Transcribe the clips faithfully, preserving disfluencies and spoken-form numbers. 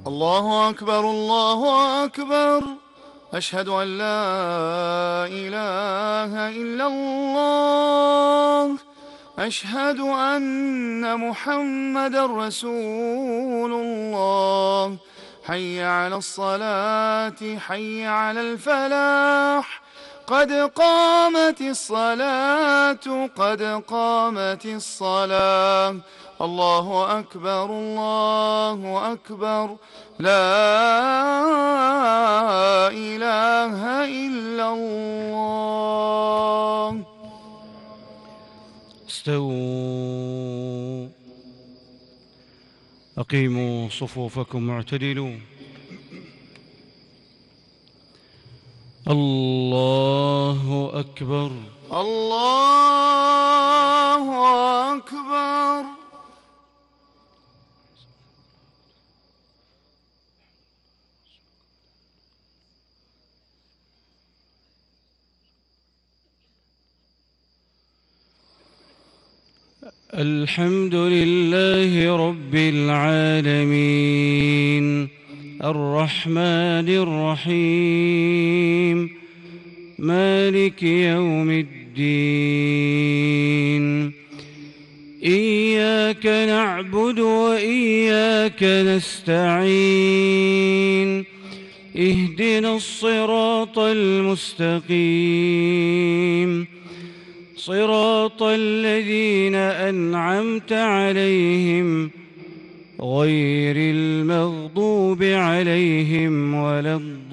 الله أكبر الله أكبر. أشهد أن لا إله إلا الله. أشهد أن محمدًا رسول الله. حي على الصلاة حي على الفلاح. قد قامت الصلاة قد قامت الصلاة. الله أكبر الله أكبر. لا إله إلا الله. استووا، أقيموا صفوفكم واعتدلوا. الله أكبر الله أكبر. الحمد لله رب العالمين الرحمن الرحيم مالك يوم الدين. إياك نعبد وإياك نستعين. اهدنا الصراط المستقيم صراط الذين أنعمت عليهم غير المغضوب عليهم ولا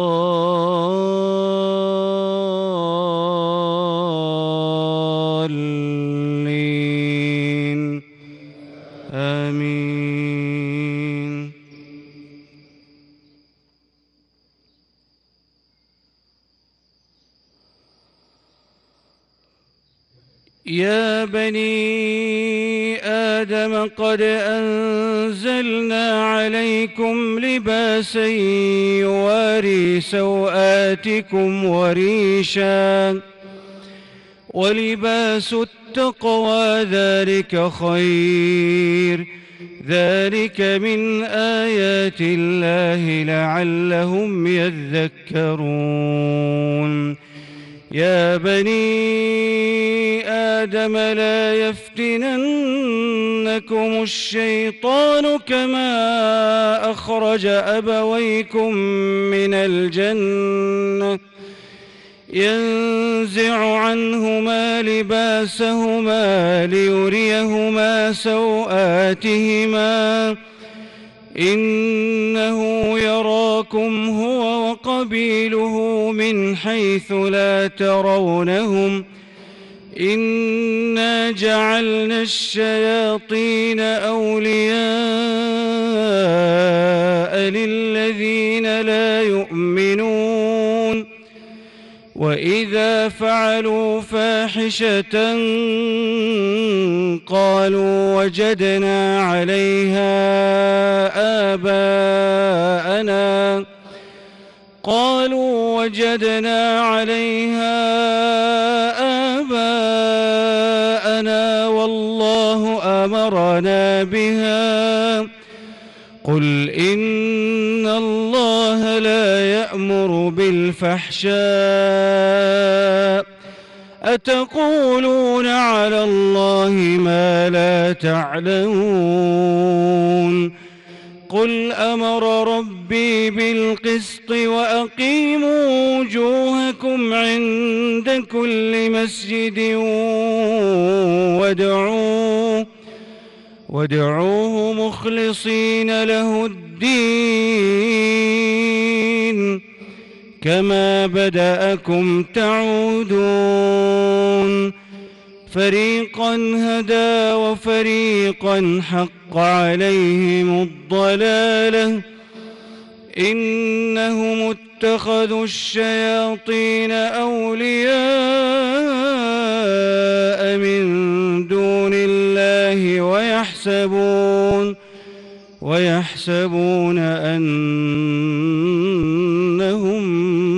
الضالين. آمين. يا بني آدم قد أنزلنا عليكم لباسا يواري سوآتكم وريشا ولباس التقوى ذلك خير. ذلك من آيات الله لعلهم يذكرون. يا بني آدم لا يفتننكم الشيطان كما أخرج أبويكم من الجنة ينزع عنهما لباسهما ليريهما سوآتهما إنه يراكم هو وقبيله من حيث لا ترونهم إنا جعلنا الشياطين أولياء للذين لا يؤمنون. وإذا فعلوا فاحشة قالوا وجدنا عليها آباءنا قالوا وجدنا عليها آباءنا والله أمرنا بها. قل إن الله لا يأمر بالفحشاء أتقولون على الله ما لا تعلمون. قل أمر ربي بالقسط وأقيموا وجوهكم عند كل مسجد وادعوه وادعوه مخلصين له الدين كما بدأكم تعودون. فريقا هدى وفريقا حق عليهم الضلالة إنهم اتخذوا الشياطين أولياء من دون الله ويحسبون ويحسبون أنهم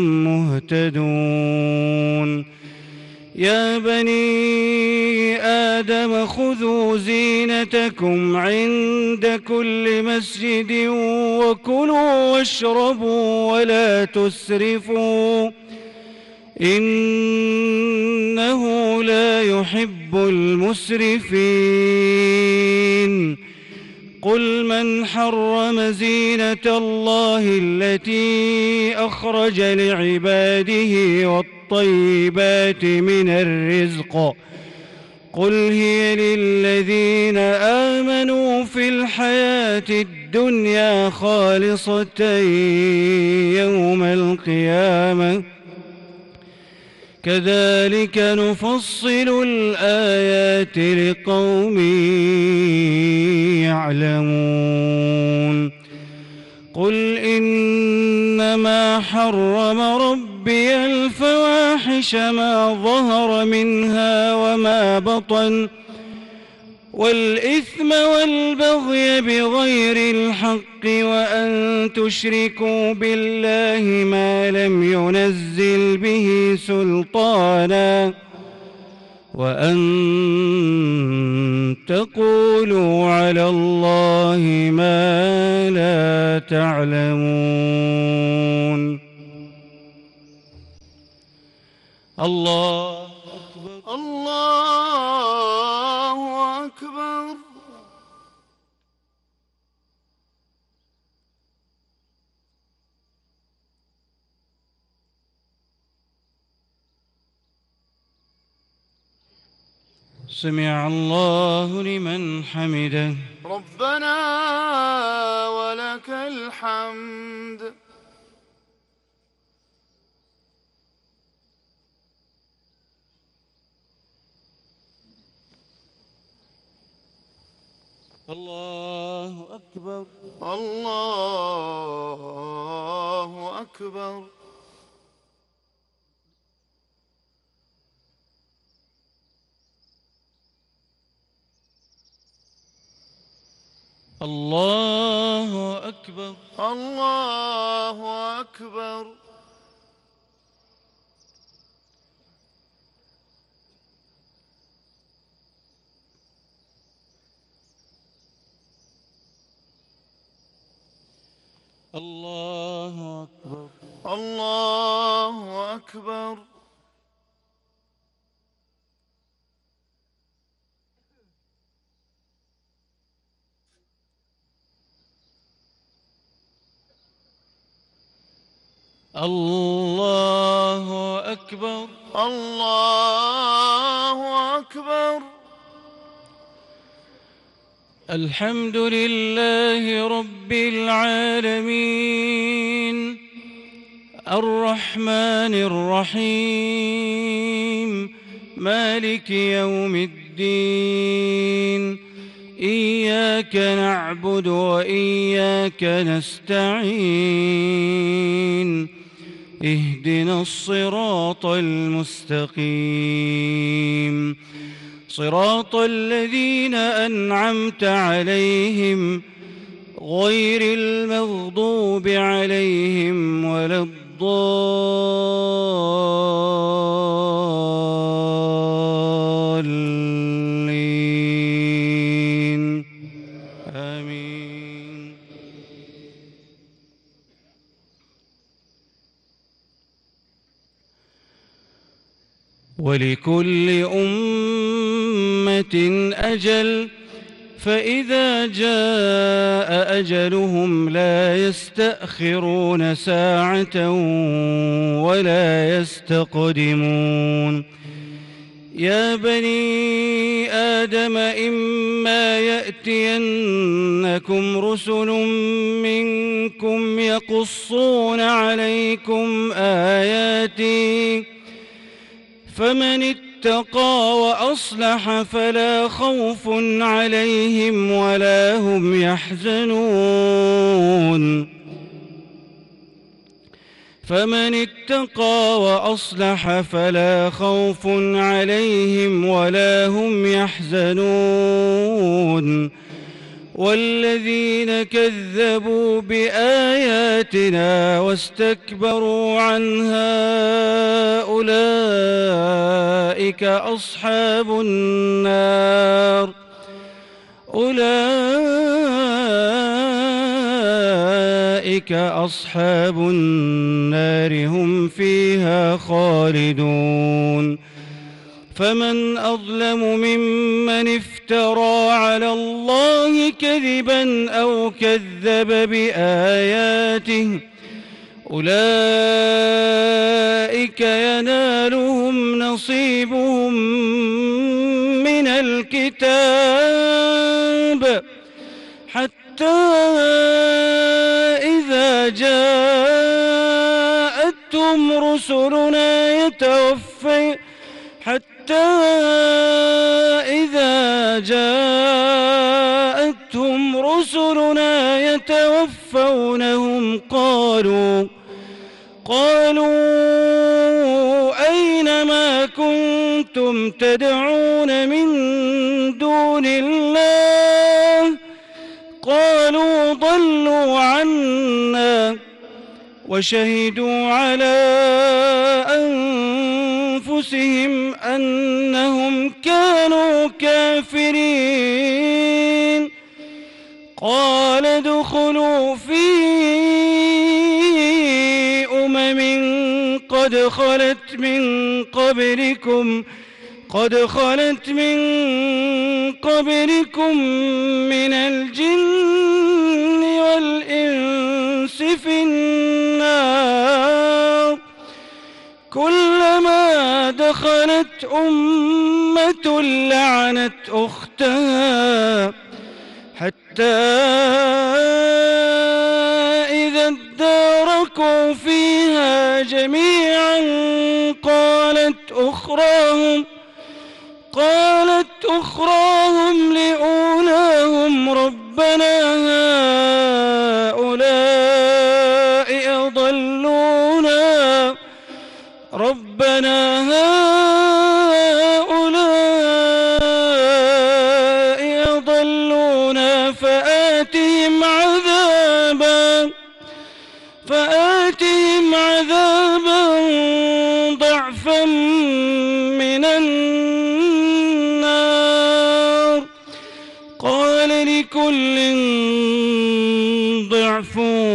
مهتدون. يا بني آدم خذوا زينتكم عند كل مسجد وكلوا واشربوا ولا تسرفوا إنه لا يحب المسرفين قل من حرم زينة الله التي أخرج لعباده والطيبات من الرزق قل هي للذين آمنوا في الحياة الدنيا خالصة يوم القيامة كذلك نفصل الآيات لقوم يعلمون قل إنما حرم ربي الفواحش ما ظهر منها وما بطن والإثم والبغي بغير الحق وأن تشركوا بالله ما لم ينزل به سلطانا وأن تقولوا على الله ما لا تعلمون. الله أكبر الله أكبر. سمع الله لمن حمده. ربنا ولك الحمد. الله أكبر الله أكبر. الله أكبر الله أكبر. الله أكبر الله أكبر. الله أكبر الله أكبر. الحمد لله رب العالمين الرحمن الرحيم مالك يوم الدين إياك نعبد وإياك نستعين اهدنا الصراط المستقيم صراط الذين أنعمت عليهم غير المغضوب عليهم ولا الضالين آمين. ولكل أمة أجل فإذا جاء أجلهم لا يستأخرون ساعة ولا يستقدمون. يا بني آدم إما يأتينكم رسل منكم يقصون عليكم آياتي فمن اتقى وأصلح فلا خوف عليهم ولا هم يحزنون. فمن اتقى وأصلح فلا خوف عليهم ولا هم يحزنون. والذين كذبوا بآياتنا واستكبروا عنها أولئك أصحاب النار أولئك أصحاب النار هم فيها خالدون فمن أظلم ممن افترى على الله كذبا أو كذب بآياته أولئك ينالهم نصيبهم من الكتاب حتى إذا جاءتهم رسلنا يتوفي حتى إذا جاءتهم رسلنا يتوفونهم قالوا قالوا أين ما كنتم تدعون من دون الله قالوا ضلوا عنا وشهدوا على أنفسهم أنهم كانوا كافرين قال ادخلوا في أمم قد خلت من قبلكم قد خلت من قبلكم من الجن والإنس في النار كلما دخلت أمة لعنت أختها حتى إذا اداركوا فيها جميعا قالت أخراهم قالت أخراهم لأولاهم ربنا هؤلاء أضلونا ربنا هؤلاء أضلونا فآتهم عذابا فآتهم عذابا ضعفا من النار قال لكل ضعف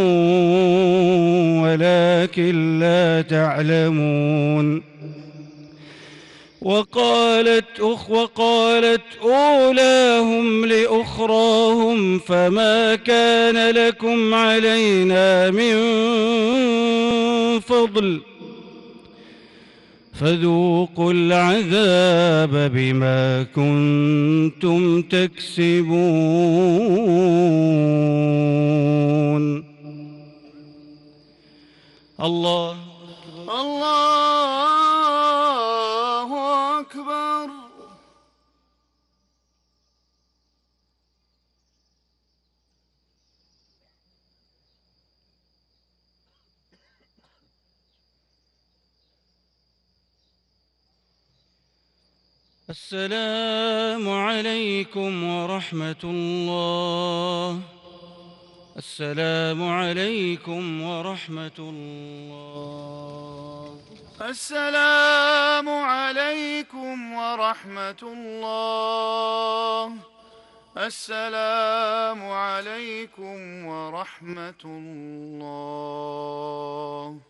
ولكن لا تعلمون وقالت أخ وقالت أولاهم لأخراهم فما كان لكم علينا من فضل فذوقوا العذاب بما كنتم تكسبون. الله الله أكبر. السلام عليكم ورحمة الله. السلام عليكم ورحمة الله. السلام عليكم ورحمة الله. السلام عليكم ورحمة الله.